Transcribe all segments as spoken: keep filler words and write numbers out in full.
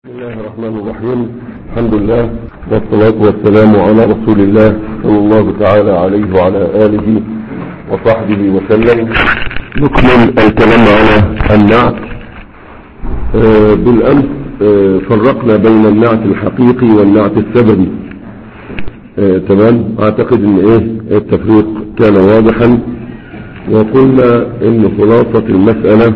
بسم الله الرحمن الرحيم. الحمد لله والصلاة والسلام على رسول الله صلى الله تعالى عليه وعلى آله وصحبه وسلم. نكمل الكلام على النعت. آه بالأمس آه فرقنا بين النعت الحقيقي والنعت السببي. آه تمام. اعتقد ان ايه التفريق كان واضحا، وقلنا ان خلاصة المسألة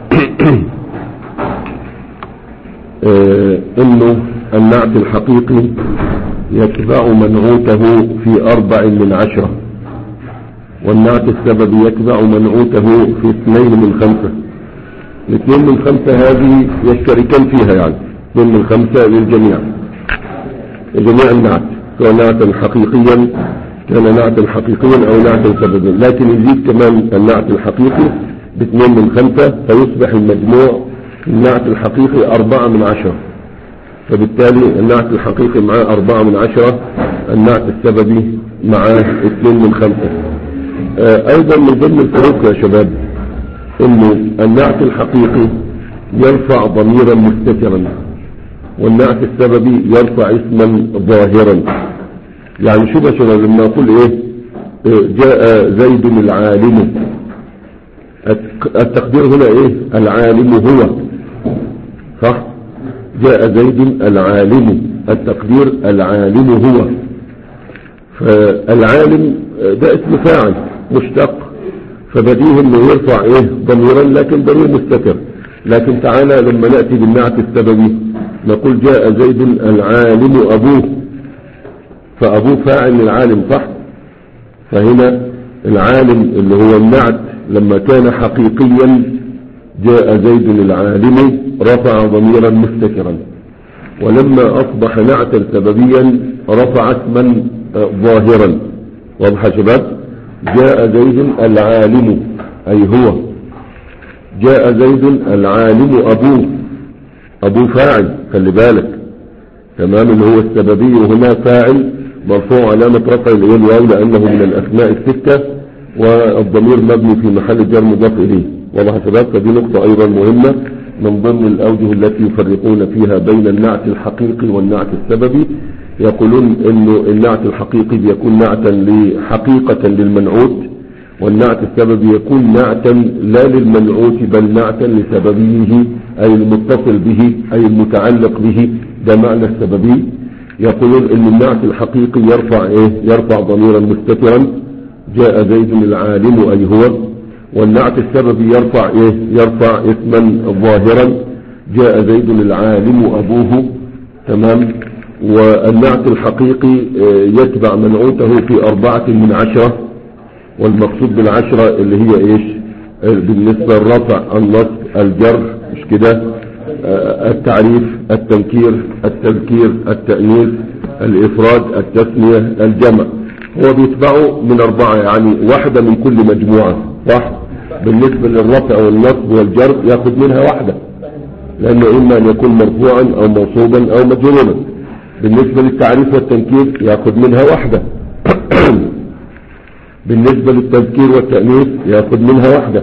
آه انه النعت الحقيقي يتبع منعوته في اربع من عشرة، والنعت السببي يتبع منعوته في اثنين من خمسة. الاثنين من خمسة هذه يشتركان فيها، يعني اثنين من خمسة للجميع، جميع النعت، سواء نعتا حقيقيا كان نعتا حقيقيا او نعتا سببيا، لكن يزيد كمان النعت الحقيقي باثنين من خمسة، فيصبح المجموع النعت الحقيقي أربعة من عشرة، فبالتالي النعت الحقيقي معاه أربعة من عشرة، النعت السببي معاه اثنين من خمسة. آه أيضا من ضمن الفروق يا شباب إنه النعت الحقيقي يرفع ضميرا مستترا، والنعت السببي يرفع اسما ظاهرا. يعني شو يا شباب لما أقول إيه جاء زيد العالم، التقدير هنا إيه؟ العالم هو، صح؟ جاء زيد العالم، التقدير العالم هو. فالعالم ده اسم فاعل مشتق، فبديه انه يرفع ايه ضميرا، لكن ضمير مستتر. لكن تعالى لما نأتي بالنعت السببي نقول جاء زيد العالم ابوه، فابوه فاعل للعالم، صح؟ فهنا العالم اللي هو النعت لما كان حقيقيا جاء زيد العالم رفع ضميرا مستترا، ولما اصبح نعتا سببيا رفع اسما ظاهرا. واضح يا شباب؟ جاء زيد العالم اي هو، جاء زيد العالم ابوه، ابوه فاعل، خلي بالك، تمام، اللي هو السببي هنا فاعل مرفوع علامة رفع الواو لانه من الاسماء الستة، والضمير مبني في محل جر مضاف اليه. واضح يا شباب؟ فدي نقطة ايضا مهمة من ضمن الاوجه التي يفرقون فيها بين النعت الحقيقي والنعت السببي. يقولون انه النعت الحقيقي بيكون نعتا حقيقة للمنعوت، والنعت السببي يكون نعتا لا للمنعوت بل نعتا لسببيه اي المتصل به اي المتعلق به، ده معنى السببي. يقولون ان النعت الحقيقي يرفع ايه؟ يرفع ضميرا مستترا، جاء زيد العالم اي هو، والنعت السببي يرفع ايه؟ يرفع اسما ظاهرا، جاء زيد العالم ابوه، تمام. والنعت الحقيقي يتبع منعوته في أربعة من عشرة، والمقصود بالعشرة اللي هي ايش بالنسبة للرفع؟ النصب، الجر، مش كده؟ التعريف، التنكير، التذكير، التأنيث، الإفراد، التثنية، الجمع. هو بيتبعه من أربعة، يعني واحدة من كل مجموعة، صح؟ بالنسبة للرفع والنصب والجر ياخذ منها واحدة، لأنه إما أن يكون مرفوعا أو منصوبا أو مجرورا. بالنسبة للتعريف والتنكير ياخذ منها واحدة. بالنسبة للتذكير والتأنيث ياخذ منها واحدة.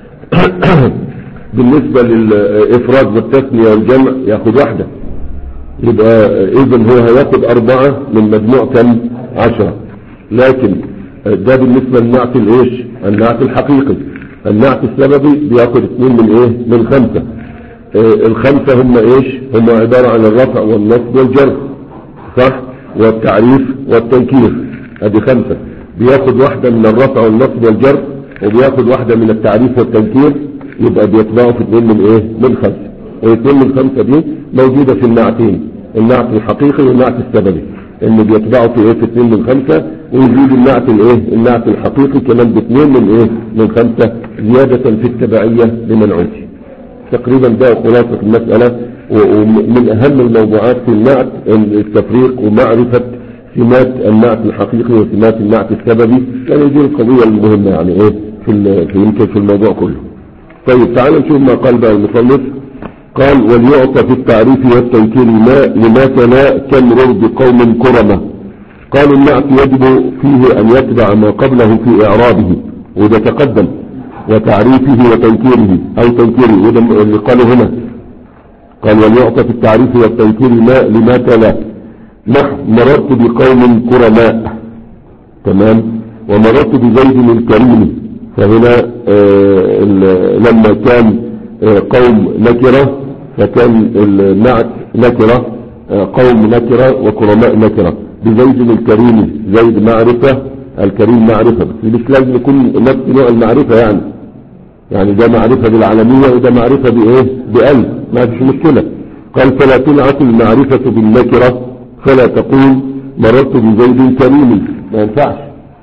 بالنسبة للإفراد والتثنية والجمع ياخذ واحدة. يبقى إذن هو هياخذ أربعة من مجموع كم؟ عشرة. لكن ده بالنسبة للنعت الإيش؟ النعت الحقيقي. النعت السببي بياخذ اثنين من إيه؟ من خمسة. إيه الخمسة هم إيش؟ هم عبارة عن الرفع والنصب والجر، صح؟ والتعريف والتنكير، هذه خمسة. بياخذ واحدة من الرفع والنصب والجر، وبياخذ واحدة من التعريف والتنكير، يبقى بيتبعوا في اثنين من ايه؟ من خمسة. واثنين من خمسة دي موجودة في النعتين، النعت الحقيقي والنعت السببي، اللي بيتبعوا في ايه؟ في اثنين من خمسة، ويزيد النعت الايه؟ النعت الحقيقي كمان باثنين من ايه؟ من خمسة، زيادة في التبعية لمنعوته. تقريبا ده خلاصة المسألة. ومن اهم الموضوعات في النعت التفريق ومعرفة سمات النعت الحقيقي وسمات النعت السببي، يعني دي القضية المهمة يعني ايه في يمكن في الموضوع كله. طيب تعالوا نشوف ما قال بقى المصنف. قال وليعطى في التعريف والتنكير ما لما تلا كمر بقوم كرمة. قالوا النعت يجب فيه ان يتبع ما قبله في اعرابه، وده تقدم، وتعريفه وتنكيره او تنكيره، وده اللي قاله هنا قال وليعطى في التعريف والتنكير ما لما تلا، نحو مررت بقوم كرماء، تمام، ومررت بزيد الكريم، فهنا آه لما كان آه قوم نكرة فكان النعت نكرة، آه قوم نكرة وكرماء نكرة، بزيد الكريم، زيد معرفة، الكريم معرفة، بس مش لازم يكون نفس نوع المعرفة يعني يعني ده معرفة بالعالمية وده معرفة بإيه بألف، ما فيش مشكلة. قال فلا تنعت المعرفة بالنكرة، فلا تقول مررت بزيد كريم، ما ينفعش.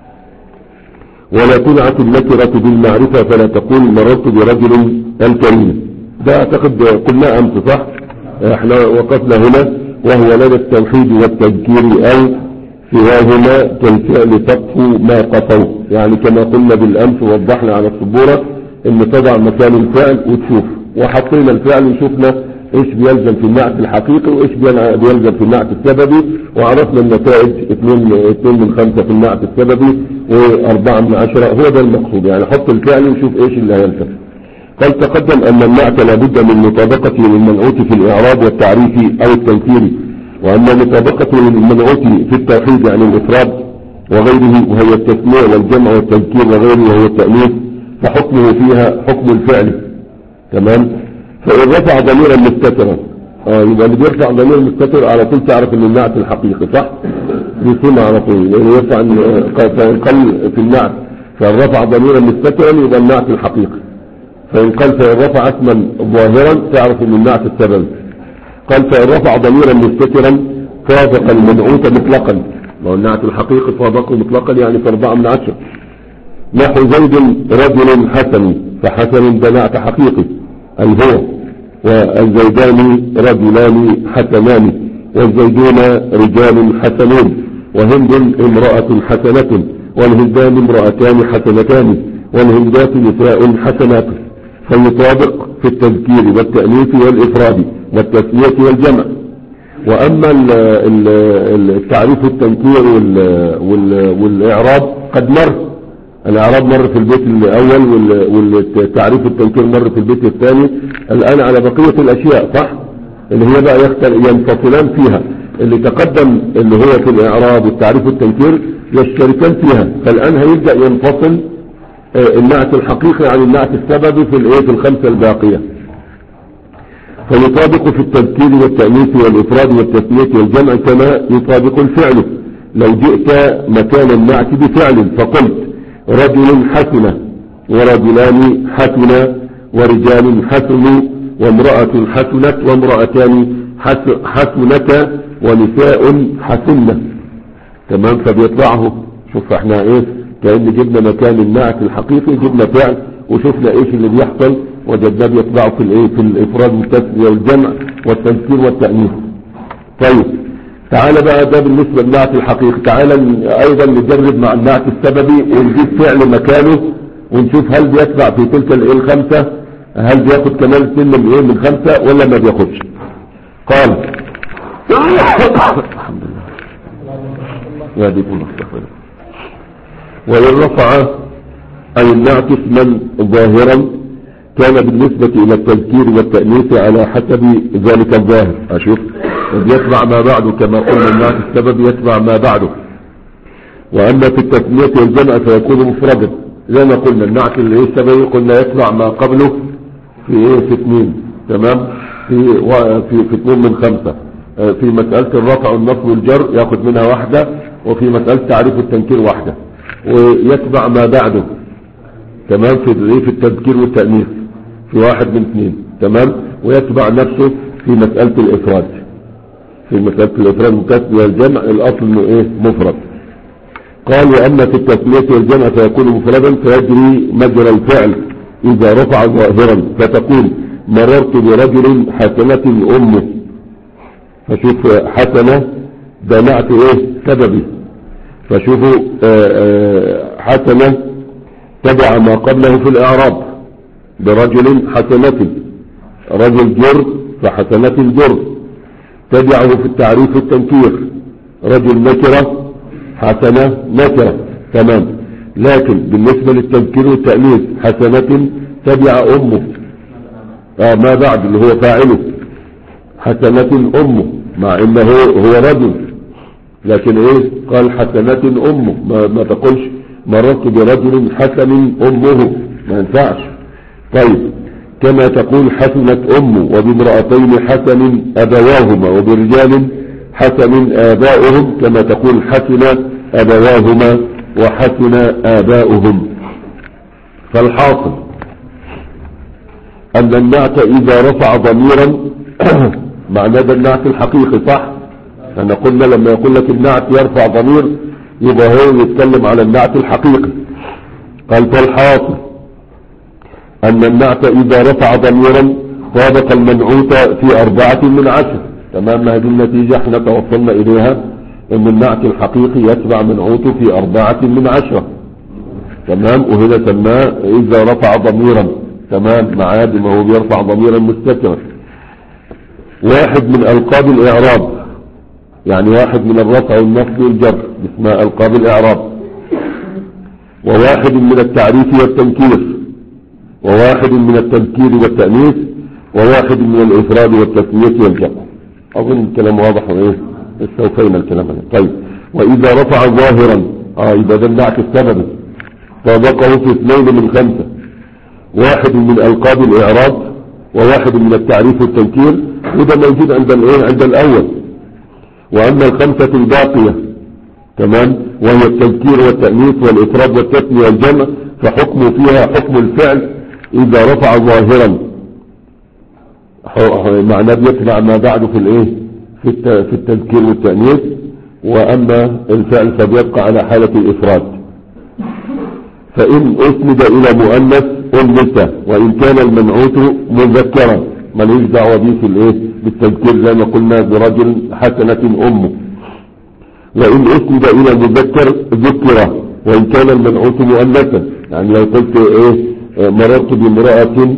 ولا تنعت النكرة بالمعرفة، فلا تقول مررت برجل الكريم. ده اعتقد قلنا امس صح، احنا وقفنا هنا، وهو لدى التوحيد والتذكير او سواهما كالفعل تقفو ما قفوا، يعني كما قلنا بالامس ووضحنا على السبورة ان تضع مكان الفعل وتشوف، وحطينا الفعل وشفنا ايش بيلزم في النعت الحقيقي وايش بيلزم في النعت السببي، وعرفنا النتائج اثنين اثنين من خمسة في النعت السببي واربعة من عشرة، هو ده المقصود يعني، حط الفعل وشوف ايش اللي هيلزم. قال تقدم ان النعت لابد من مطابقته للمنعوت في الاعراب والتعريف او التنكير، وان مطابقته للمنعوت في التوحيد يعني الافراد وغيره وهي التسميع والجمع والتذكير وغيره وهو التأنيث، فحكمه فيها حكم الفعل، تمام. فإن رفع ضميرا مستترا، اه يبقى اللي بيرفع ضمير مستتر على طول تعرف ان النعت الحقيقي صح، بيسمع على طول، لانه يرفع فإن قل في النعت فإن رفع ضميرا مستترا يبقى النعت الحقيقي، فإن قال فإن رفع اسما ظاهرا تعرف ان النعت السبب. قال فإن رفع ضميرا مستترا فابق المنعوت مطلقا، ما هو النعت الحقيقي فابقه مطلقا يعني في أربعة من عشر. نحو زيد رجل حسن، فحسن ده نعت حقيقي الهو، والزيدان رجلان حسنان، والزيدون رجال حسنون، وهند امرأة حسنة، والهندان امرأتان حسنتان، والهندات نساء حسنات، فيطابق في التذكير والتأنيث والإفراد والتسمية والجمع. وأما التعريف التنكير والإعراب قد مر، الإعراب مر في البيت الأول والتعريف التنكير مر في البيت الثاني، الآن على بقية الأشياء صح، اللي هي بقى ينفصلان فيها، اللي تقدم اللي هو في الإعراب والتعريف التنكير يشتركان فيها، فالآن هيبدأ ينفصل النعت الحقيقي عن النعت السببي في الايه في الخمسة الباقية. فيطابق في التذكير والتأنيث والإفراد والتسمية والجمع كما يطابق الفعل. لو جئت مكان النعت بفعل فقلت رجل حسنة ورجلان حسنة ورجال حسن وامرأة حسنة وامرأتان حسنة ونساء حسنة، تمام. فبيطلعه شوف احنا ايه كأن جبنا مكان النعت الحقيقي جبنا فعل وشفنا ايش اللي بيحصل وجدنا بيطلعوا في الايه في الافراد والتسمية والجمع والتذكير والتأنيث. طيب تعالى بقى ده بالنسبة للنعت الحقيقي، تعالى ايضا نجرب مع النعت السببي ونجيب فعل مكانه ونشوف هل بيتبع في تلك الايه الخمسة، هل بياخد كمان اثنين من ايه من خمسة ولا ما بياخدش. قال الحمد لله يا دي الله استغفر. وإن رفع أي النعت اسما ظاهرا كان بالنسبة إلى التذكير والتأنيث على حسب ذلك الظاهر. أشوف يتبع ما بعده كما قلنا النعت السبب يتبع ما بعده. وأما في التسمية والجمع فيكون مفردا زي ما قلنا النعت اللي السببي قلنا يتبع ما قبله في ايه في اثنين، تمام، في في في اثنين من خمسة. في مسألة الرفع والنصب والجر ياخد منها واحدة، وفي مسألة تعريف التنكير واحدة، ويتبع ما بعده تمام في في التذكير والتأنيث في واحد من اثنين، تمام. ويتبع نفسه في مسألة الإفراد، في مسألة الإفراد والتسمية والجمع الأصل انه ايه مفرد. قال وأما في التسمية والجمع فيكون مفردا فيجري مجرى الفعل إذا رفع ظاهرا، فتقول مررت برجل حسنة أمه، فشوف حسنة ده نعت ايه سببي، فشوفوا حسنة تبع ما قبله في الإعراب برجل حسنة، رجل جر فحسنة جر، تبعه في التعريف التنكير رجل نكرة حسنة نكرة، تمام. لكن بالنسبة للتذكير والتأنيث حسنة تبع أمه آه ما بعد اللي هو فاعله، حسنة أمه، مع انه هو رجل، لكن ايه قال حسنة أمه، ما, ما تقولش مررت برجل حسن أمه، ما ينفعش. طيب كما تقول حسنت أمه، وبامرأتين حسن أبواهما، وبرجال حسن آباؤهم، كما تقول حسن أبواهما وحسن آباؤهم. فالحاصل أن النعت إذا رفع ضميرا معناه ده النعت الحقيقي، صح؟ احنا قلنا لما يقول لك النعت يرفع ضمير يبقى هو يتكلم على النعت الحقيقي. قال فالحاصل أن النعت إذا رفع ضميرا طابق المنعوت في أربعة من عشر. تمام، هذه النتيجة احنا توصلنا إليها، أن النعت الحقيقي يتبع منعوته في أربعة من عشرة. تمام، وهنا سماه إذا رفع ضميرا. تمام، معاه بما هو بيرفع ضميرا مستترا. واحد من ألقاب الإعراب، يعني واحد من الرفع والنصب والجر اسمها ألقاب الإعراب، وواحد من التعريف والتنكير، وواحد من التذكير والتأنيث، وواحد من الإفراد والتثنية والجمع. أظن الكلام واضح وإيه استوفينا الكلام هذا. طيب وإذا رفع ظاهرا آه يبقى ده النعت السببي طابقه في اثنين من خمسة، واحد من ألقاب الإعراب وواحد من التعريف والتنكير، وده موجود عند الايه عند الأول. وأما الخمسة الباقية تمام وهي التذكير والتأنيث والإفراد والتثنية والجمع فحكم فيها حكم الفعل إذا رفع ظاهرا، معناه بيتبع ما بعده في الايه في في التذكير والتأنيث. وأما الفعل فبيبقى على حالة الإفراد. فإن أسند إلى مؤنث أنثى، وإن كان المنعوت مذكرا ملوش دعوة به في الايه بالتذكير زي ما قلنا برجل حسنة أمه. وإن أسند إلى مذكر ذكر وإن كان المنعوت مؤنثا، يعني لو قلت ايه مررت بامرأة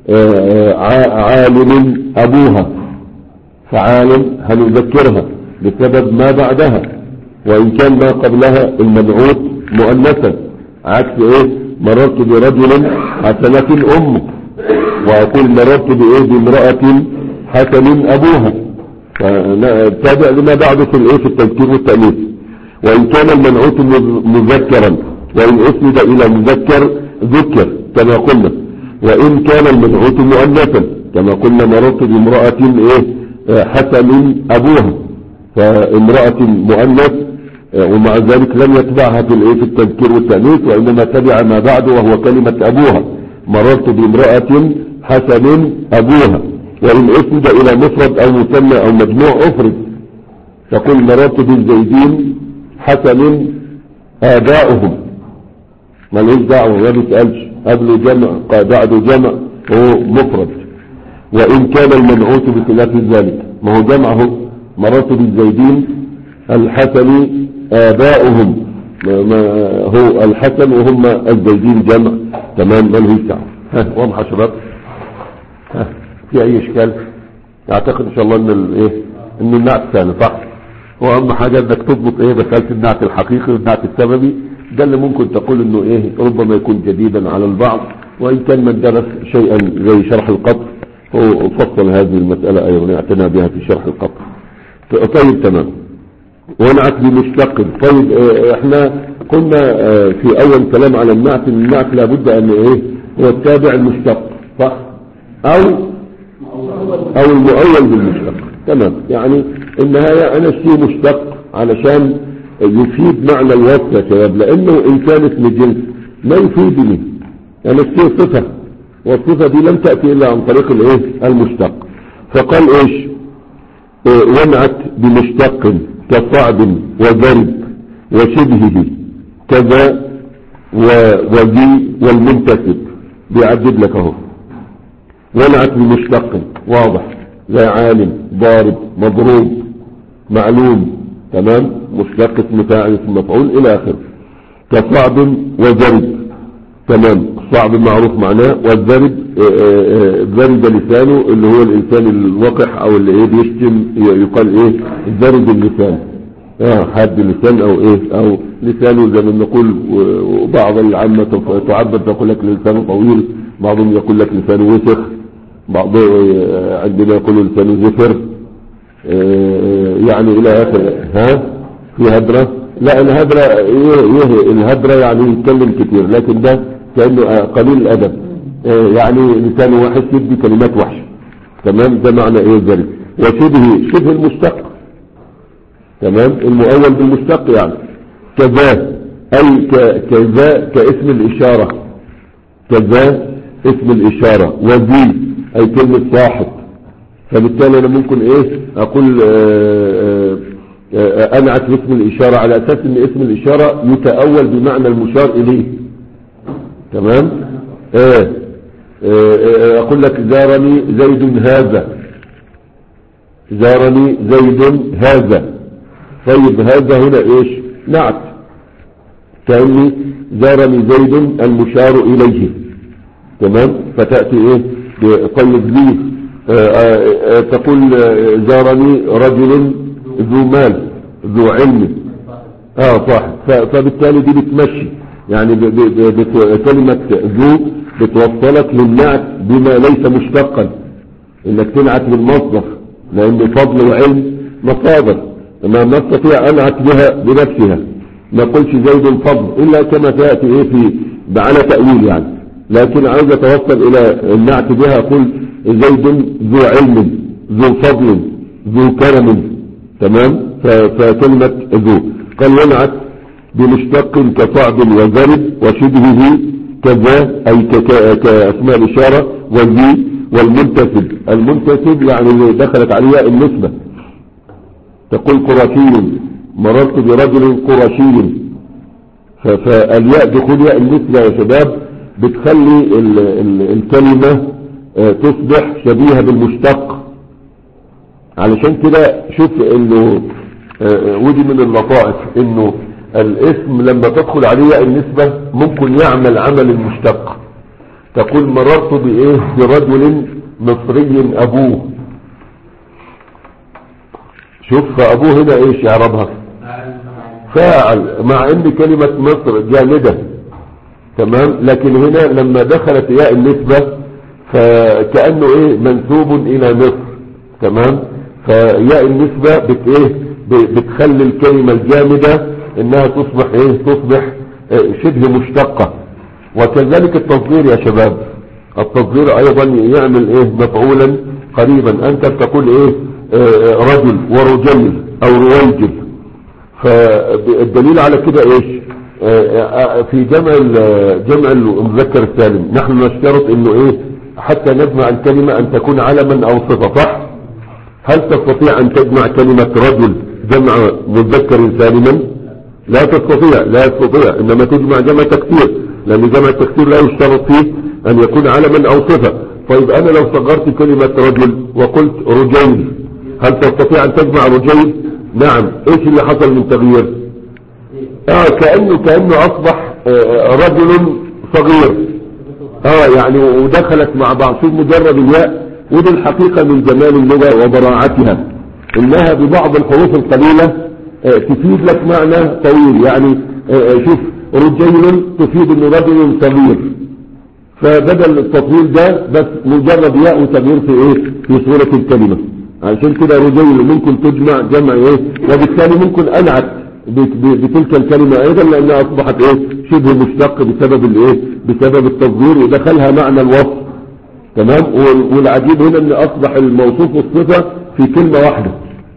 عالم أبوها، فعالم هنذكرها بسبب ما بعدها، وإن كان ما قبلها المنعوت مؤنثا. عكس ايه مررت برجل حسنة أمه، وأقول مررت بايه بامرأة حسن أبوها، فتابع لما بعده في الايه في التذكير والتأنيث. وإن كان المنعوت مذكرا وإن أسند إلى مذكر ذكر كما قلنا، وإن كان المنعوت مؤنثا كما قلنا مررت بامرأة ايه حسن أبوها، فامرأة مؤنث ومع ذلك لم يتبعها في الايه في التذكير والتأنيث، وإنما تبع ما بعده وهو كلمة أبوها، مررت بامرأة حسن أبوها. وإن أسند إلى مفرد أو مثنى أو مجموع أفرد، تقول مررت بالزيدين حسن آباؤهم، مالوش دعوة ما بيسألش قبله جمع بعده جمع هو مفرد. وإن كان المنعوت بخلاف ذلك، ما هو جمعه مررت بالزيدين الحسن آباؤهم، ما هو الحسن وهم الزيدين جمع. تمام، مالوش دعوة. ها واضح يا شباب؟ ها في أي إشكال؟ أعتقد إن شاء الله إن الإيه إن النعت ثاني صح. هو أهم حاجة إنك تضبط إيه مسألة النعت الحقيقي والنعت السببي، ده اللي ممكن تقول إنه إيه ربما يكون جديدا على البعض، وإن كان من درس شيئا زي شرح القطر هو فصل هذه المسألة أيضا اعتنى بها في شرح القطر. طيب تمام. ونعت بمشتق. طيب اه احنا قلنا اه في أول كلام على النعت، النعت لابد أن إيه هو التابع المشتق صح، أو أو المؤول بالمشتق. تمام، يعني النهاية أنا اشتري مشتق علشان يفيد معنى الوصف يا شباب، لأنه إن كان اسم جنس ما يفيدني، يعني اشتري صفة والصفة دي لم تأتي إلا عن طريق الايه المشتق. فقال ايش اه ونعت بمشتق كصعب وضرب وشبهه كذا وذي والمنتسب، بيعدد لك اهو ونعت بمشتق واضح زي عالم ضارب مضروب معلوم. تمام، مشتق اسم فاعل اسم مفعول الى اخره. كصعب وضرب، تمام، صعب معروف معناه، والضرب ضرب لسانه اللي هو الانسان الوقح او اللي ايه بيشتم، يقال ايه ضرب اللسان، اه حد اللسان او ايه او لسانه زي ما نقول. وبعض العامة تعبر تقول لك لسانه طويل، بعضهم يقول لك لسانه وسخ، بعضهم عندنا يقولوا لسانه زفر. آه يعني الى اخر. ها في هدرة؟ لا الهدرة ايه الهدرة يعني يتكلم كتير، لكن ده كأنه قليل الادب، آه يعني لسان واحد يدي كلمات وحشة. تمام، ده معنى ايه ذلك. وشبه شبه المشتق، تمام، المؤول بالمشتق يعني كذا، اي كذا كاسم الاشارة، كذا اسم الاشارة، وذي اي كلمة صاحب. فبالتالي انا ممكن ايه اقول آآ آآ انعت باسم الاشارة على اساس ان اسم الاشارة يتأول بمعنى المشار اليه. تمام. آآ آآ اقول لك زارني زيد هذا، زارني زيد هذا. طيب هذا هنا ايش؟ نعت، كأني زارني زيد المشار اليه. تمام، فتأتي ايه؟ طيب لي تقول زارني رجل ذو مال ذو علم، اه صح. فبالتالي دي بتمشي يعني كلمة ذو بتوصلك للنعت بما ليس مشتقا، انك تنعت بالمصدر، لان فضل وعلم مصادر ما نستطيع انعت بها بنفسها، ما قلش زيد فضل الا كما تأتي ايه في على تأويل يعني. لكن عايز اتوصل الى النعت بها اقول زيد ذو علم ذو فضل ذو كرم. تمام. فكلمة ذو قال ينعت بمشتق كصعب وزرد وشبهه كذا اي كاسماء الاشارة، والذي والمنتسب. المنتسب يعني دخلت عليها النسبة، تقول قرشي مررت برجل قرشي، فالياء دخول ياء النسبة يا شباب بتخلي ال ال الكلمة تصبح شبيهة بالمشتق. علشان كده شوف انه ودي من اللطائف انه الاسم لما تدخل عليه النسبة ممكن يعمل عمل المشتق. تقول مررت بايه برجل مصري ابوه، شوف ابوه هنا ايش يعربها؟ فاعل، مع ان كلمة مصر جامدة. تمام، لكن هنا لما دخلت ياء النسبة فكأنه ايه منسوب الى مصر. تمام، فياء النسبة بت ايه بتخلي الكلمة الجامدة انها تصبح ايه تصبح إيه شبه مشتقة. وكذلك التصغير يا شباب، التصغير ايضا يعمل ايه مفعولا قريبا. انت بتقول ايه آه رجل ورجل او رويجل، فالدليل على كده ايش؟ آه في جمع جمع المذكر السالم نحن نشترط انه ايه حتى نجمع الكلمة ان تكون علما او صفة، صح؟ هل تستطيع ان تجمع كلمة رجل جمع مذكر سالما؟ لا تستطيع، لا تستطيع، انما تجمع جمع تكسير، لان جمع التكسير لا يشترط فيه ان يكون علما او صفة. طيب انا لو صغرت كلمة رجل وقلت رجيل، هل تستطيع ان تجمع رجيل؟ نعم. ايش اللي حصل من تغيير؟ اه كأنه كأنه اصبح آه رجل صغير، اه يعني ودخلت مع بعض في مجرد الياء. ودي الحقيقة من جمال اللغة وبراعتها، انها ببعض الحروف القليلة آه تفيد لك معنى طويل. يعني آه شوف رجيل تفيد انه رجل صغير، فبدل التطويل ده بس مجرد ياء وتغيير في ايه في صورة الكلمة. عشان كده رجيل ممكن تجمع جمع ايه، وبالتالي ممكن انعت بتلك الكلمة ايضا لانها اصبحت ايه شبه مشتق بسبب الايه بسبب التصغير ودخلها معنى الوصف. تمام. والعجيب هنا ان اصبح الموصوف والصفة في كلمة واحدة،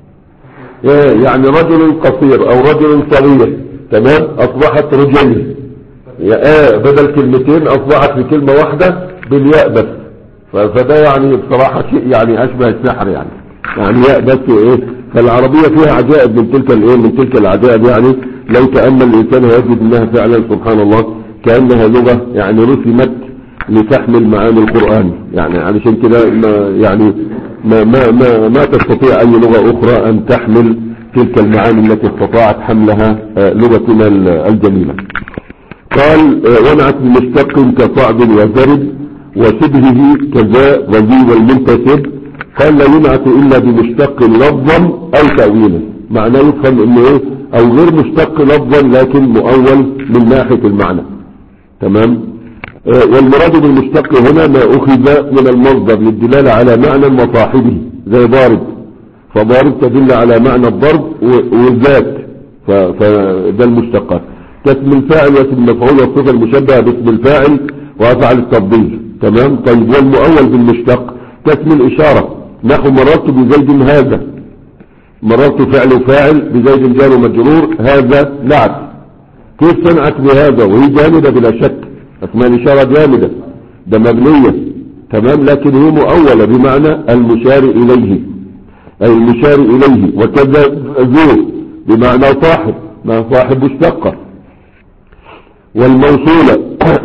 يعني رجل قصير او رجل صغير. تمام، اصبحت رجل آه بدل كلمتين اصبحت في كلمة واحدة بالياء بس. فده يعني بصراحة شيء يعني اشبه السحر يعني يعني ياء بس ايه. فالعربية فيها عجائب من تلك الايه من تلك العجائب. يعني لو تأمل الانسان يجد انها فعلا سبحان الله كأنها لغة يعني رسمت لتحمل معاني القرآن. يعني علشان كده ما يعني ما ما ما, ما تستطيع اي لغة اخرى ان تحمل تلك المعاني التي استطاعت حملها لغتنا الجميلة. قال ونعت بمشتق كصعب وزرد وشبهه كذا وذي والمنتسب. قال لا ينعت الا بمشتق لفظا او تأويلا، معناه يفهم انه ايه او غير مشتق لفظا لكن مؤول من ناحية المعنى. تمام. آه والمراد بالمشتق هنا ما اخذ من المصدر للدلالة على معنى وصاحبه زي ضارب، فضارب تدل على معنى الضرب والذات، فده المشتقات. كاسم الفاعل واسم المفعول والصفة المشبهة باسم الفاعل وأفعل التفضيل. تمام. طيب والمؤول بالمشتق كاسم الإشارة، نحو مررت بزيد هذا، مررت فعل وفاعل بزيد جار ومجرور، هذا نعت. كيف صنعت بهذا وهي جامدة بلا شك، اسمها الإشارة جامدة، ده مبنية. تمام. لكن هي مؤولة بمعنى المشار إليه، أي المشار إليه. وكذا ذو بمعنى صاحب، ما صاحب مشتقة. والموصولة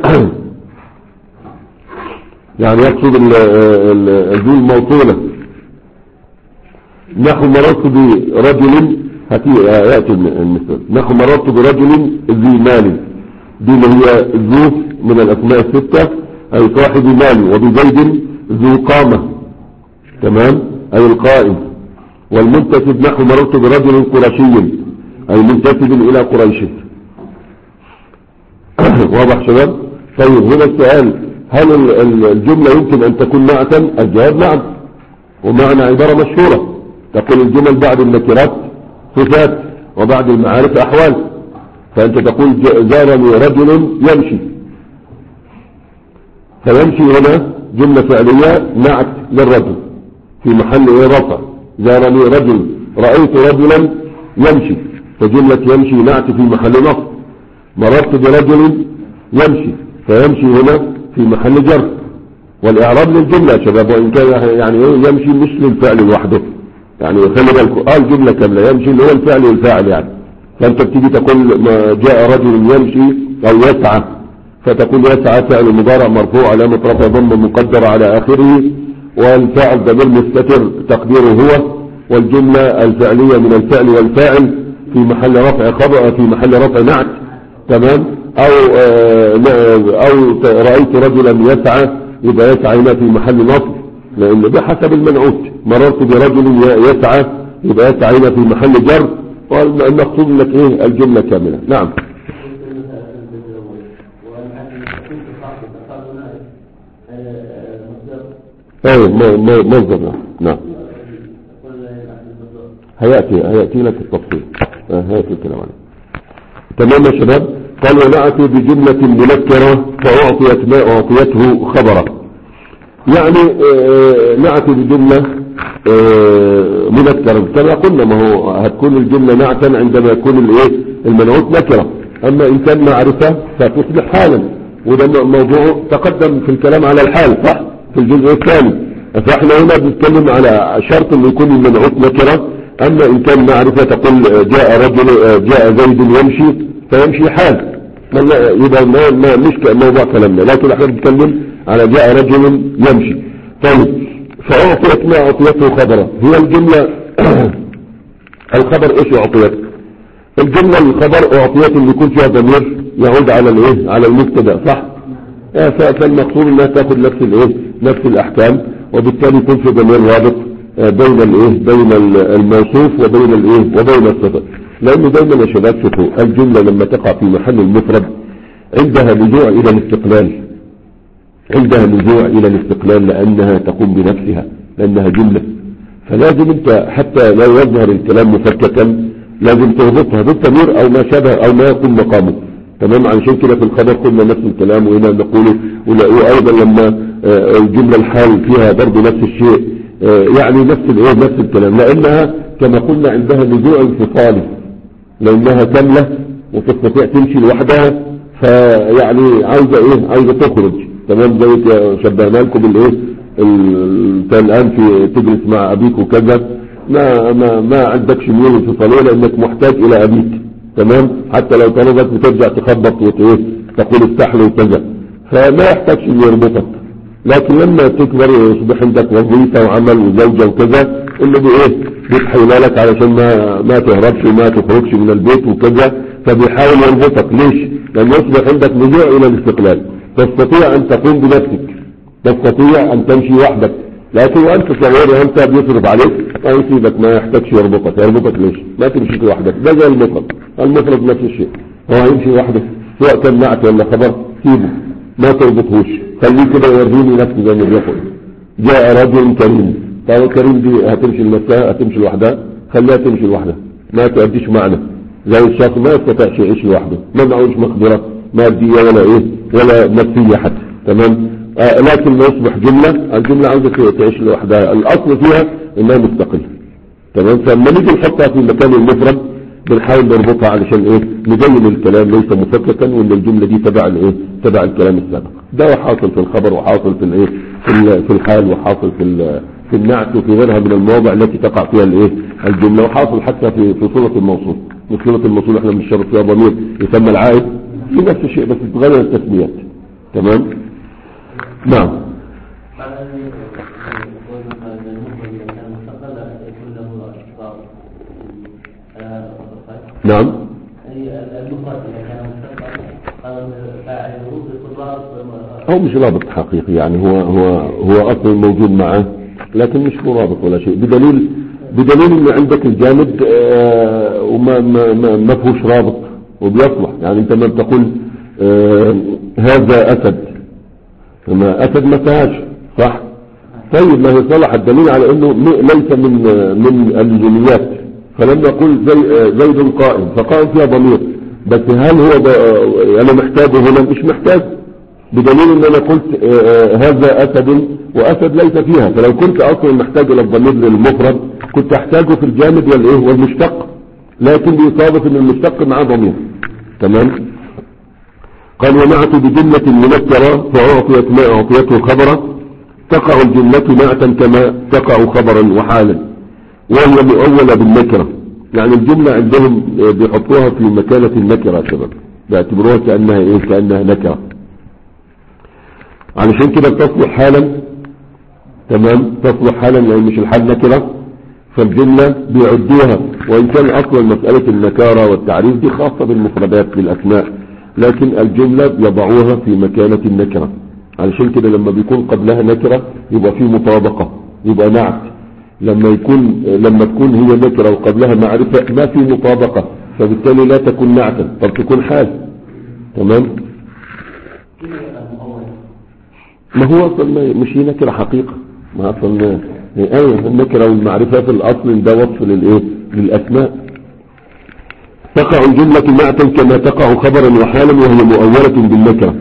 يعني يقصد الذو الموصولة، نحو مررت برجل، يأتي المثال، نحو مررت برجل ذي مال، دي اللي هي ذو من الأسماء الستة، أي صاحب مال. وبزيد ذو قامة، تمام، أي القائم. والمنتسب نحو مررت برجل قرشي، أي منتسب إلى قريش. واضح شباب؟ طيب هنا السؤال، هل الجملة يمكن أن تكون نعتا؟ الجواب نعم، ومعنى عبارة مشهورة، تقول الجمل بعد النكرات صفات وبعد المعارف أحوال. فأنت تقول زارني رجل يمشي، فيمشي هنا جملة فعلية نعت للرجل في محل رفع. زارني رجل، رأيت رجلا يمشي، فجملة يمشي نعت في محل نصب. مررت برجل يمشي، فيمشي هنا في محل جر. والإعراب للجملة يا شباب، وإن كان يعني يمشي مش للفعل لوحده، يعني خلي بالكم قال جملة كاملة، يمشي اللي هو الفعل والفاعل يعني. فأنت بتيجي تقول جاء رجل يمشي أو يسعى، فتقول يسعى فعل مضارع مرفوع علامة رفع ضم مقدر على آخره، والفاعل ضمير مستتر تقديره هو، والجملة الفعلية من الفعل والفاعل في محل رفع خبر، في محل رفع نعت. تمام. أو أو رأيت رجلا يسعى، يبقى يسعى هنا في محل نصب، لأن بحسب المنعوت. مررت برجل يسعى، يبقى يسعى هنا في محل جر، والمقصود لك ايه الجملة كاملة. نعم. ايه مصدر. نعم. هيأتي هيأتي لك التفصيل، هيأتي الكلام عليه. تمام يا شباب. قال ونعت بجملة منكرة فأعطيت ما أعطيته خبرا، يعني نعت بجملة منكرة كما قلنا. ما هو هتكون الجملة نعتا عندما يكون الايه المنعوت نكرة، اما ان كان معرفة فتصبح حالا، وده موضوع تقدم في الكلام على الحال صح في الجزء الثاني. فاحنا هنا بنتكلم على شرط ان يكون المنعوت نكرة. اما ان كان معرفة تقول جاء رجل جاء زيد يمشي، فيمشي حال، يبقى ما ما مش موضوع كلامنا، لكن احنا بنتكلم على جاء رجل يمشي. طيب فأعطيت ما أعطيته خبرا، هي الجملة الخبر ايش أعطيت؟ الجملة الخبر أعطيت اللي يكون فيها ضمير يعود على الايه على المبتدا صح؟ فالمقصود انها تاخذ نفس الايه نفس الاحكام، وبالتالي يكون في ضمير رابط بين الايه بين الموصوف وبين الايه وبين الصفة. لانه دايما يا شباب شوفوا الجملة لما تقع في محل المفرد عندها لجوء الى الاستقلال، عندها لجوء الى الاستقلال لانها تقوم بنفسها، لانها جملة. فلازم انت حتى لا يظهر الكلام مفككا لازم تربطها بالضمير او ما شابه او ما يكون مقامه. تمام. علشان كده في الخبر قلنا نفس الكلام، وهنا نقول وايضا لما الجملة الحال فيها برضه نفس الشيء، يعني نفس الايه نفس الكلام، لانها كما قلنا عندها لجوء انفصالي، لانها كاملة وتستطيع تمشي لوحدها، فيعني عايزة ايه عايزة تخرج. تمام. زي شبهنا لكم الايه انت الان في تجلس مع ابيك وكذا، ما ما ما عندكش ميول انفصالية لانك محتاج الى ابيك. تمام. حتى لو طلبت بترجع تخبط وتقول تقول افتح له وكذا، فما يحتاجش انه يربطك. لكن لما تكبر ويصبح عندك وظيفة وعمل وزوجة وكذا، اللي بايه بيتحيل لك علشان ما ما تهربش وما تخرجش من البيت وكذا، فبيحاول يربطك. ليش؟ لان يصبح عندك لجوء الى الاستقلال، تستطيع ان تقوم بنفسك، تستطيع ان تمشي وحدك. لكن وانت صغير انت بيصرف عليك فيسيبك، ما يحتاجش يربطك. يربطك ليش؟ ما تمشيك وحدك. ده زي المفرد، المفرد نفس الشيء، هو يمشي وحده سواء كان نعت ولا خبر، سيبه ما تربطهوش، خليه كده يوريني نفسه زي ما بيقول. جاء رجل كريم، طيب كريم دي هتمشي لنفسها، هتمشي لوحدها، خليها تمشي لوحدها، ما تؤديش معنى. زي الشخص ما يستطيعش يعيش لوحده، ما معهوش مقدرة مادية ولا ايه ولا نفسية حتى، تمام. آه لكن ما يصبح جملة، الجملة عاوزة تعيش لوحدها، الاصل فيها انها مستقلة، تمام. فلما نيجي نحطها في مكان المفرد بنحاول نربطها علشان ايه نبين الكلام ليس مفككا، وان الجملة دي تبع الايه تبع الكلام السابق. ده حاصل في الخبر، وحاصل في الايه في في الحال، وحاصل في في النعت، وفي غيرها من المواضع التي تقع فيها الايه الجملة، وحاصل حتى في في صورة الموصول. في صورة الموصول احنا مش شرط فيها ضمير يسمى العائد، في نفس الشيء بس تتغير التسميات، تمام. نعم. نعم. هو مش رابط حقيقي، يعني هو هو هو اصلا موجود معه لكن مش مرابط ولا شيء، بدليل بدليل ان عندك الجامد آه وما ما ما, ما فيهوش رابط وبيصلح. يعني انت ما بتقول آه هذا اسد، ما اسد ما فيهاش صح. طيب ما هي صلح الدليل على انه ليس من من اللزوميات. فلما يقول زي زيد قائم، فقائم فيها ضمير، بس هل هو انا محتاجه هنا؟ مش محتاج، بدليل ان انا قلت هذا اسد، واسد ليس فيها. فلو كنت اصلا محتاج الى الضمير للمفرد كنت احتاجه في الجامد والايه والمشتق، لكن بيصادف ان المشتق معاه ضمير، تمام. قال ونعت بجملة منكرة فأعطيت ما أعطيته خبرا، تقع الجملة نعتا كما تقع خبرا وحالا، وهي مؤولة بالنكرة. يعني الجملة عندهم بيحطوها في مكانة النكرة سبب، بيعتبروها كأنها ايه كأنها نكرة، علشان كده بتصلح حالا، تمام. تصلح حالا لأن مش الحال نكرة، فالجملة بيعدوها. وإن كان أصلا مسألة النكارة والتعريف دي خاصة بالمفردات بالأسماء، لكن الجملة يضعوها في مكانة النكرة، علشان كده لما بيكون قبلها نكرة يبقى في مطابقة، يبقى نعت. لما يكون لما تكون هي نكرة وقبلها معرفة ما في مطابقة، فبالتالي لا تكون نعتا، طب تكون حال، تمام. ما هو اصلا مش هي نكرة حقيقة، ما اصلا ايه النكرة والمعرفة في الاصل ده وصف للايه للاسماء. تقع الجملة نعتا كما تقع خبرا وحالا، وهي مؤولة بالنكرة.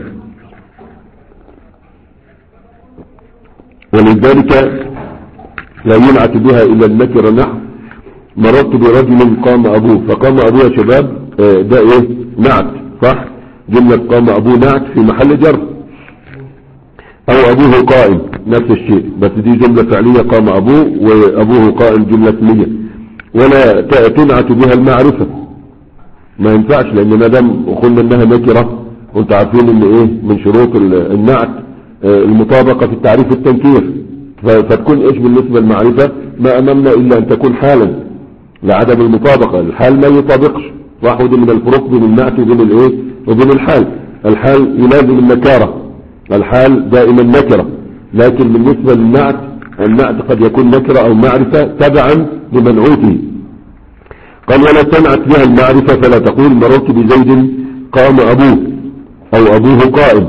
ولذلك لا ينعت بها إلا النكرة. نحو مررت برجل قام أبوه، فقام أبوه يا شباب ده إيه نعت صح، جملة قام أبوه نعت في محل جر، أو أبوه قائم نفس الشيء، بس دي جملة فعلية قام أبوه، وأبوه قائم جملة اسمية. ولا تنعت بها المعرفة، ما ينفعش، لأن ما دام قلنا إنها نكرة، وانتوا عارفين إن إيه من شروط النعت المطابقة في التعريف التنكير، فتكون ايش بالنسبة للمعرفة؟ ما امامنا الا ان تكون حالا لعدم المطابقة، الحال ما يطابقش، واحد من الفروق بين النعت وبين الايه وبين الحال. الحال يلازم النكارة، الحال دائما نكرة، لكن بالنسبة للنعت النعت قد يكون نكرة او معرفة تبعا لمنعوته. قال ولا تنعت بها المعرفة، فلا تقول مررت بزيد قام ابوه او ابوه قائم.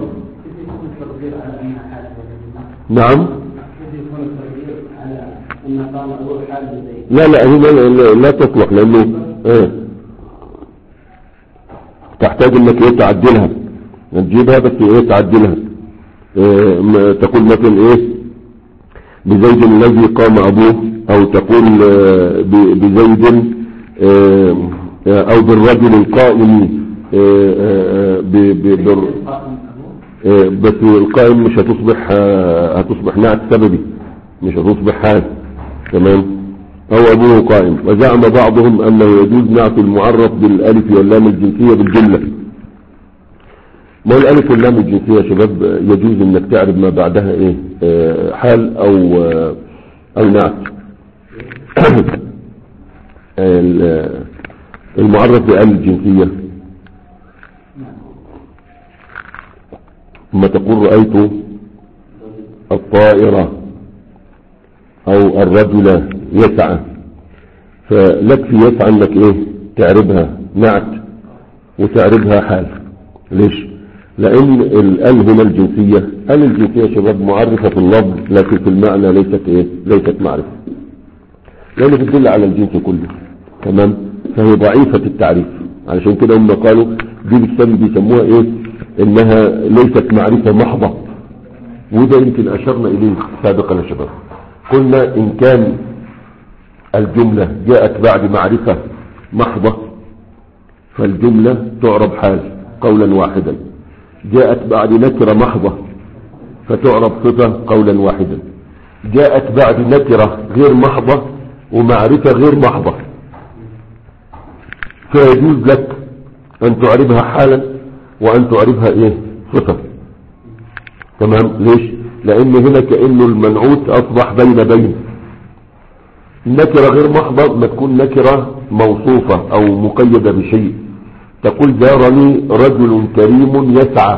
نعم. لا لا هي لا, لا تطلق، لانه ايه تحتاج انك ايه تعدلها، تجيبها بس ايه تعدلها. إيه تقول مثلا ايه بزيد الذي قام ابوه، او تقول بزيد إيه او بالرجل القائم إيه إيه بس القائم مش هتصبح هتصبح نعت سببي، مش هتصبح حال، تمام. او ابوه قائم. وزعم بعضهم انه يجوز نعت المعرف بالالف واللام الجنسية بالجملة. ما الالف واللام الجنسية يا شباب يجوز انك تعرف ما بعدها ايه اه حال او اه او نعت. المعرف بالالف الجنسية ثم تقول رأيت الطائرة او الرجل يسعى، فلك في يسعى انك ايه تعربها نعت وتعربها حال. ليش؟ لان ال هنا الجنسية، ال الجنسية يا شباب معرفة في اللفظ لكن في المعنى ليست ايه ليست معرفة، لانه بتدل على الجنس كله. تمام. فهي ضعيفة التعريف، علشان كده هم قالوا دي بالسبب بيسموها ايه انها ليست معرفة محضة. وده يمكن اشرنا اليه سابقا يا شباب، قلنا ان كان الجملة جاءت بعد معرفة محضة فالجملة تعرب حال قولا واحدا، جاءت بعد نكرة محضة فتعرب صفة قولا واحدا، جاءت بعد نكرة غير محضة ومعرفة غير محضة فيجوز لك ان تعربها حالا وان تعربها ايه صفة. تمام. ليش؟ لان هنا كأنه المنعوت اصبح بين بين. نكرة غير محضة ما تكون نكرة موصوفة او مقيدة بشيء، تقول جارني رجل كريم يسعى،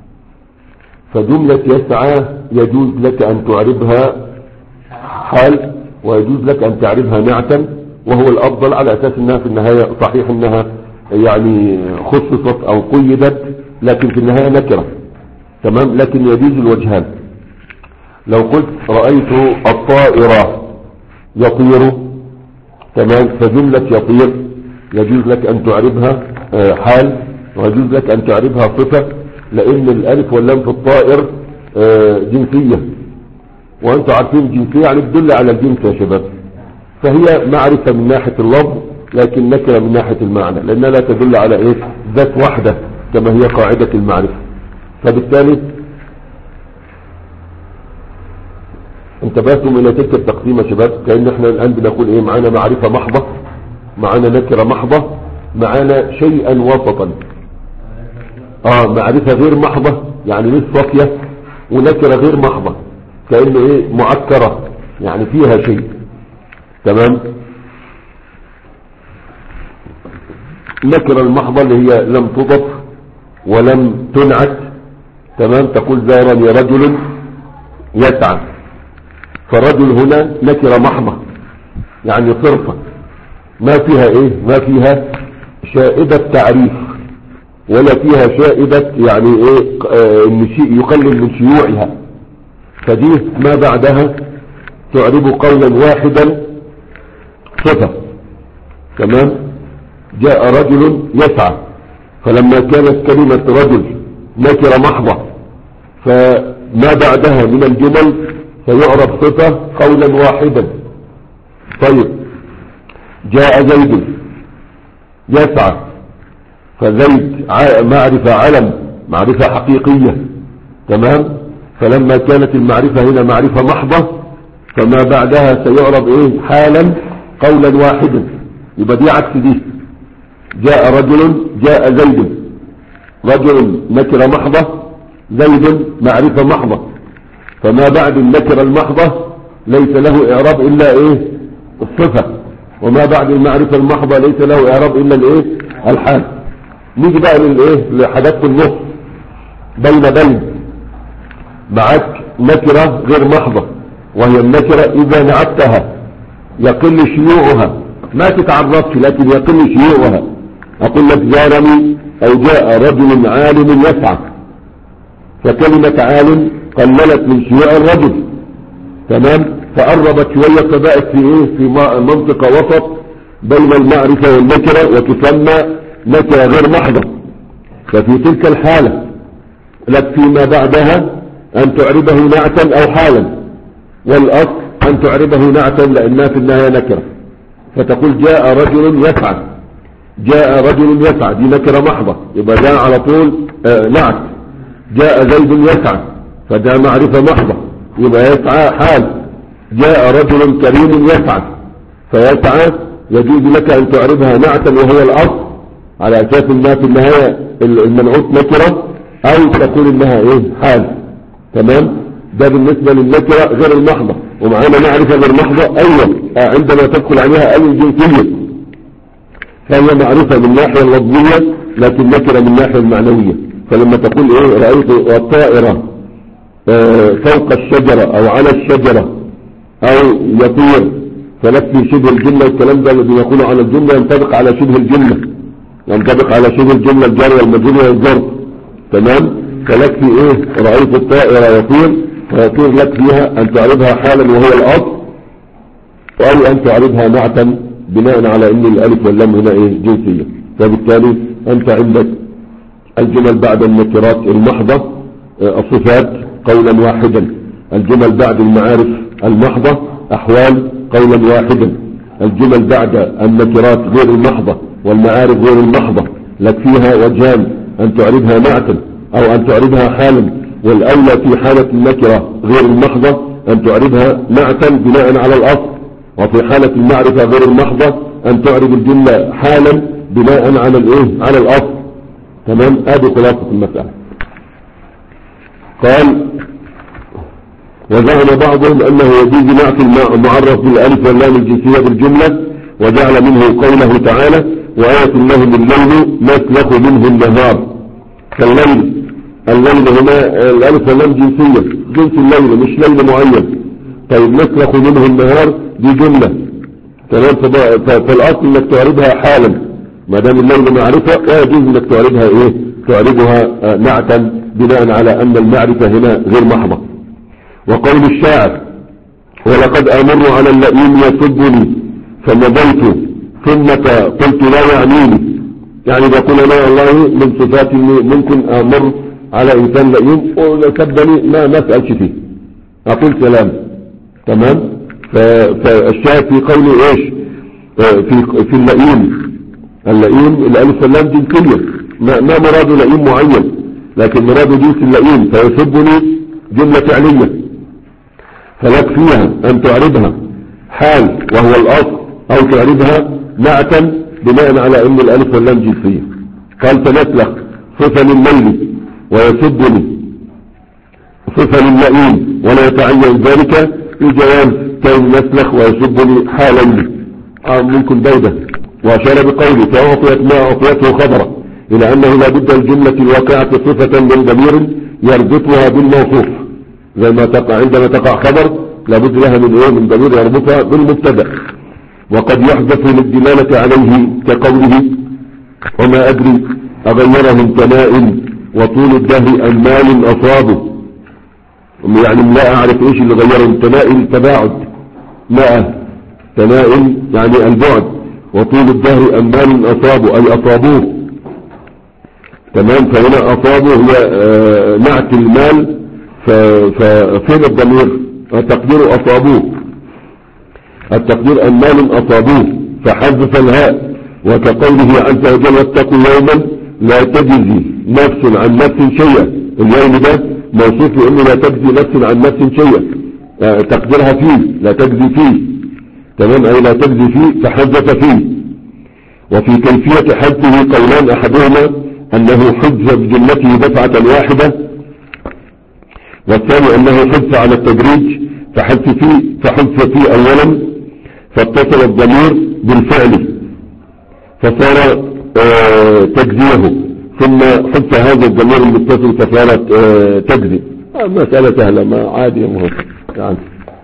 فجملة يسعى يجوز لك ان تعربها حال ويجوز لك ان تعربها نعتا، وهو الافضل على اساس انها في النهاية صحيح انها يعني خصصت او قيدت لكن في النهاية نكرة. تمام. لكن يجوز الوجهان. لو قلت رأيت الطائرة يطير، تمام، فجملة يطير يجوز لك ان تعربها حال ويجوز لك ان تعربها صفة، لان الالف واللام في الطائر جنسية، وانتم عارفين الجنسية يعني تدل على الجنس يا شباب، فهي معرفة من ناحية اللفظ لكن نكرة من ناحية المعنى، لانها لا تدل على ايه ذات واحدة كما هي قاعدة المعرفة. فبالتالي انتبهتم الى تلك التقسيمة يا شباب، كأن احنا الان بنقول ايه معانا معرفة محضة، معانا نكرة محضة، معانا شيئا وسطا. اه معرفة غير محضة يعني مش صافية، ونكرة غير محضة كأنه ايه معكرة يعني فيها شيء. تمام. نكرة المحضة اللي هي لم تضف ولم تنعت. تمام. تقول زارني رجل يسعى، فالرجل هنا نكرة محضة يعني صرفة ما فيها ايه ما فيها شائبة تعريف ولا فيها شائبة يعني ايه آه يقلل من شيوعها، فدي ما بعدها تعرب قولا واحدا صفة. تمام. جاء رجل يسعى، فلما كانت كلمة رجل نكرة محضة فما بعدها من الجمل سيعرب صفة قولا واحدا. طيب جاء زيد يسعى، فزيد معرفة علم معرفة حقيقية. تمام. فلما كانت المعرفة هنا معرفة محضة فما بعدها سيعرب ايه حالا قولا واحدا، يبقى دي عكس دي. جاء رجل جاء زيد، رجل نكرة محضة، زيد معرفة محضة، فما بعد النكرة المحضة ليس له اعراب الا ايه الصفة، وما بعد المعرفة المحضة ليس له اعراب الا الايه الحال. نيجي بقى للايه لحاجات في النص بين بين. معك نكرة غير محضة وهي النكرة اذا نعتها يقل شيوعها، ما تتعرفش لكن يقل شيوعها. اقول لك جارني او جاء رجل عالم يسعى، فكلمة عالم قللت من شيوع الرجل. تمام. فقربت شوية فبقت في ايه في منطقة وسط بين المعرفة والنكرة وتسمى نكرة غير محضة. ففي تلك الحالة لك فيما بعدها ان تعربه نعتا او حالا، والاصل ان تعربه نعتا لانها في النهاية نكرة، فتقول جاء رجل يسعى، جاء رجل يسعى دي نكرة محضة يبقى ده على طول آه نعت. جاء زيد يسعى فده معرفة محضة يبقى يسعى حال. جاء رجل كريم يسعى، فيسعى يجوز لك ان تعربها نعتا وهو الاصل على اساس انها في النهاية المنعوت نكرة، او تقول انها ايه حال. تمام. ده بالنسبة للنكرة غير المحضة. ومعانا معرفة غير محضة ايوه عندما تدخل عليها اي الجنسية فهي معرفة من الناحية اللفظية لكن نكرة من الناحية المعنوية. فلما تقول ايه رأيت الطائرة اه فوق الشجرة او على الشجرة او يطير، فنفي شبه الجملة والكلام ده الذي يقول على الجملة ينطبق على شبه الجملة، ينطبق على شبه الجملة الجار والمجرور والظرف. تمام. فلك في ايه رأيت الطائر يطير ويطير لك فيها ان تعرضها حالا وهو الاصل، او ان تعرضها نعتا بناء على ان الالف واللام هنا ايه جنسية. فبالتالي انت عندك الجمل بعد النكرات المحضة الصفات قولا واحدا، الجمل بعد المعارف المحضة احوال قولا واحدا، الجمل بعد النكرات غير المحضة والمعارف غير المحضة لك فيها وجهان، ان تعرضها نعتا او ان تعرضها حالا، والاولى في حالة النكرة غير المحضة ان تعرضها نعتا بناء على الاصل، وفي حالة المعرفة غير المحضة ان تعرض الجملة حالا بناء على الايه على الاصل. تمام، ادي خلاصة المسألة. قال وزعم بعضهم انه يجوز نعت المعرف بالالف واللام الجنسية بالجملة، وجعل منه قوله تعالى وآية لهم الليل نسلخ منه النهار. كالليل، الليل هنا الالف واللام جنسية، جنس الليل مش ليل معين. طيب نسلخ منه النهار دي جملة، تمام، فالاصل انك تعرضها حالا ما دام الليل معرفة، ويجوز انك تعرضها ايه تعرضها نعتا بناء على ان المعرفة هنا غير محضة. وقول الشاعر ولقد امر على اللئيم يسبني فمضيت ثم قلت لا يعنيني، يعني بقول لا والله من صفات ممكن امر على انسان لئيم وسبني ما ما اسالش فيه اقول كلام. تمام، فالشاهد في قوله ايش في في اللئيم، اللئيم الالف واللام جنسية، ما, ما مراده لئيم معين لكن مراده جنس اللئيم، فيسبني جملة فعلية فلك فيها ان تعرضها حال وهو الاصل او تعرضها نعتا بناء على ان الالف واللام جنسية. قال فنسلخ صفة للليل ويسبني صفة لللئيم ولا يتعين ذلك في جواز كون نسلخ ويسبني حالا آه ممكن بيدة. وأشار بقوله فأعطيت ما أعطيته خبرا إلى أنه لا بد الجملة الواقعة صفة من ضمير يربطها بالموصوف، زي ما تقع عندما تقع خبر لابد لها من ايه من ضمير يربطها بالمبتدا، وقد يحذف للدلالة عليه كقوله وما أدري أغيرهم كناء وطول الدهر أم مال أصابه، يعني لا أعرف إيش اللي غيرهم، تناء التباعد، لا تناء يعني البعد، وطول الدهر أم مال أصابه أي أصابوه. تمام، فهنا أصابه هي آه نعت المال، ففين الضمير التقدير أصابوه، التقدير أم مال أصابوه فحذف الهاء، وكقوله عز وجل واتقوا يوما لا تجزي نفس عن نفس شيئا، اليوم ده موصوف بأنه لا تجزي نفس عن نفس شيئا، آه تقديرها فيه لا تجزي فيه. تمام، أي لا تجزي فيه فحذف فيه. وفي كيفية حذفه قولان أحدهما أنه حذف بجملته دفعة واحدة، والثاني أنه حذف على التدريج فحذف فيه فحذف فيه أولا فاتصل الضمير بالفعل فصار آه تجزيه، ثم حذف هذا الضمير المتصل فصارت آه تجزي. آه مسألة سهلة ما عادي مهم يعني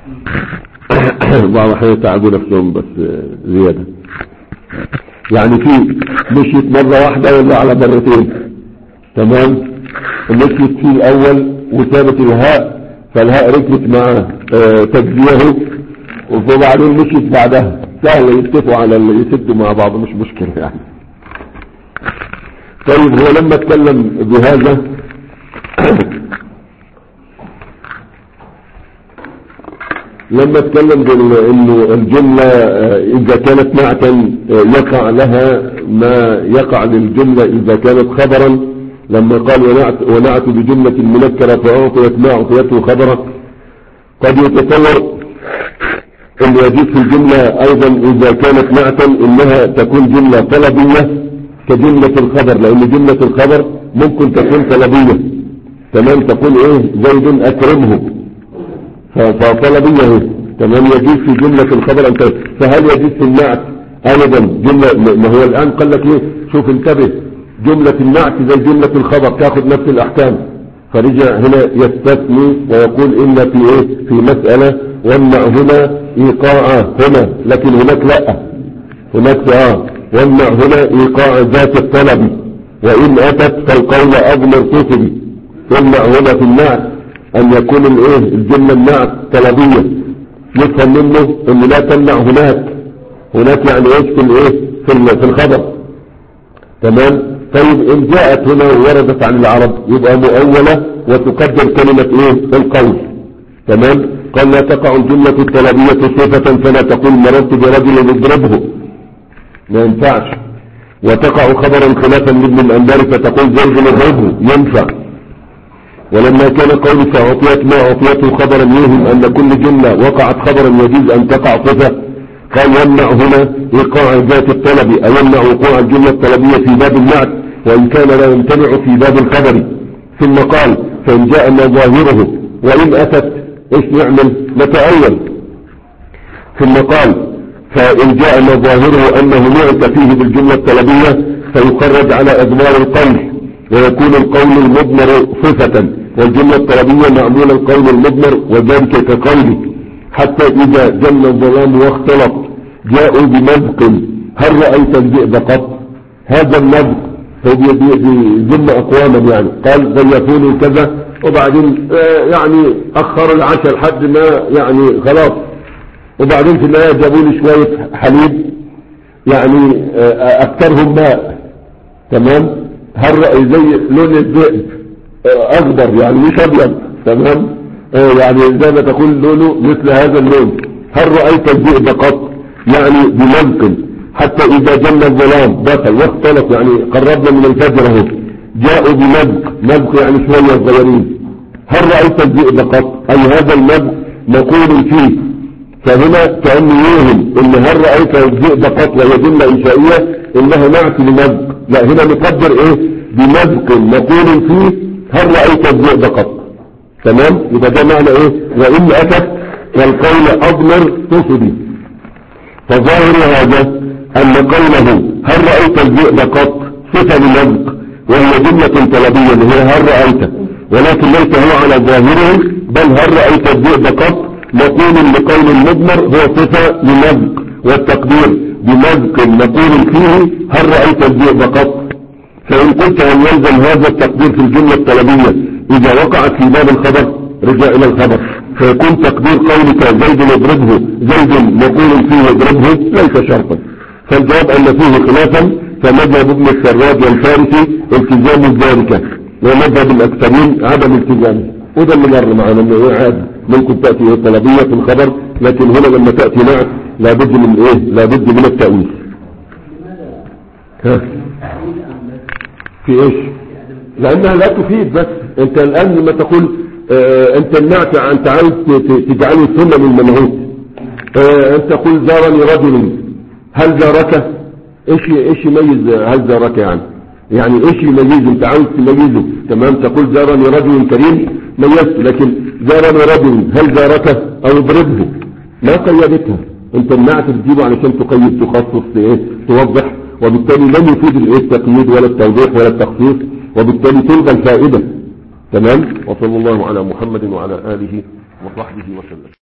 بعض الأحيان يتعبوا نفسهم بس آه زيادة، يعني في مشيت مرة واحدة ولا على مرتين. تمام، مشيت فيه الأول وثابت الهاء فالهاء ركبت مع اه تجزيه، وبعدين مشيت بعدها سهل يتفقوا على اللي يسدوا مع بعض مش مشكلة يعني. طيب هو لما اتكلم بهذا لما اتكلم انه الجملة اذا كانت نعتا يقع لها ما يقع للجملة اذا كانت خبرا، لما قال ونعت, ونعت بجملة منكرة فأعطيت ما أعطيته خبرا، قد يتصور أن يجوز في الجملة أيضا إذا كانت نعتا إنها تكون جملة طلبية كجملة الخبر، لأن جملة الخبر ممكن تكون طلبية. تمام، تقول إيه زيد أكرمه فطلبية. تمام، يجوز في جملة الخبر أنت، فهل يجوز في النعت أيضا جملة؟ ما هو الآن قال لك إيه، شوف انتبه، جملة النعت زي جملة الخبر تاخذ نفس الأحكام، فرجع هنا يستثني ويقول إن في إيه في مسألة ومنع هنا إيقاع هنا، لكن هناك لا، هناك آه ومنع هنا إيقاع ذات الطلب، وإن أتت فالقول أضمر تصبي. يمنع هنا في النعت ان يكون الايه الجملة النعت طلبية، يفهم منه ان لا تمنع هناك، هناك يعني ايش في الايه في الخبر. تمام. طيب ان جاءت هنا ووردت عن العرب يبقى مؤولة وتقدر كلمة ايه القول. تمام. قال لا تقع الجملة الطلبية صفة فلا تقول مررت برجل يضربه، ما ينفعش. وتقع خبرا خلافا لابن الأنبار فتقول زيد يضربه، ينفع. ولما كان قول فأعطيت ما أعطيته خبرا يوهم أن كل جملة وقعت خبرا يجوز أن تقع صفة، قال يمنع هنا إيقاع ذات الطلب، أي يمنع وقوع الجملة الطلبية في باب النعت وإن كان لا يمتنع في باب الخبر. ثم قال فإن جاء ما ظاهره وإن أتت إيش نعمل نتأول. ثم قال فإن جاء ما ظاهره أنه نعت فيه بالجملة الطلبية فيخرج على أضمار القول ويكون القول المضمر صفة، والجملة الطلبية معمول القول المضمر وذلك كقوله حتى إذا جن الظلام واختلط جاءوا بمذق هل رأيت الذئب قط. هذا المذق هو بيذم أقواما، يعني قال ضيفوني كذا وبعدين آه يعني أخر العشاء لحد ما يعني خلاص، وبعدين في النهاية جابوا لي شوية حليب يعني آه أكثرهم ماء. تمام. هل رأي زي لون الذئب آه أخضر يعني مش أبيض. تمام. آه يعني زي ما تقول لونه مثل هذا اللون. هل رأيت الذئب قط يعني بمذق حتى إذا جن الظلام دخل واختلط يعني قربنا من الفجر اهو جاءوا بمذق، مذق يعني شوية صغيرين. هل رأيت الذئب قط أي هذا المذق مقول فيه، فهنا كأنه يوهم ان هل رأيت الذئب قط وهي جملة إنشائية انها نعت لمذق، لا هنا نقدر ايه بمذق مقول فيه هل رأيت الذئب قط. تمام. يبقى ده معنى ايه وإن أتت والقول أضمر تصدي. فظاهر هذا أن قوله هل رأيت الذئب قط صفة لمذق وهي جملة طلبية اللي هي هل رأيت، ولكن ليس هو على ظاهره بل هل رأيت الذئب قط مقول لقول المضمر هو صفة لمذق، والتقدير بمذق مقول فيه هل رأيت الذئب قط. فإن قلت هل يلزم هذا التقدير في الجملة الطلبية إذا وقعت في باب الخبر رجع إلى الخبر، فيكون تقدير قولك زيد يضربه زيد مقول فيه يضربه ليس شرطا. فالجواب أن فيه خلافا، فمذهب ابن السراج والفارسي التزام ذلك ومذهب الأكثرين عدم التزامه. وده اللي مر معنا انه عادي ممكن تأتي طلبية في الخبر، لكن هنا لما تأتي نعت لابد من ايه لابد من التأويل. ها في ايش؟ لانها لا تفيد. بس انت الان لما تقول اه انت النعت انت عايز تجعله سنة للمنعوت، اه انت تقول زارني رجل هل زارك، ايش ايش يميز هل زارك يعني يعني ايش يميزه انت عاوز تميزه. تمام. تقول زارني رجل كريم ميزت، لكن زارني رجل هل زارك او اضربه ما قيدتها. انت النعت تجيبه علشان تقيد تخصص ايه توضح، وبالتالي لن يفيد الايه التقييد ولا التوضيح ولا التخصيص، وبالتالي تلغى الفائدة. تمام. وصلى الله على محمد وعلى آله وصحبه وسلم.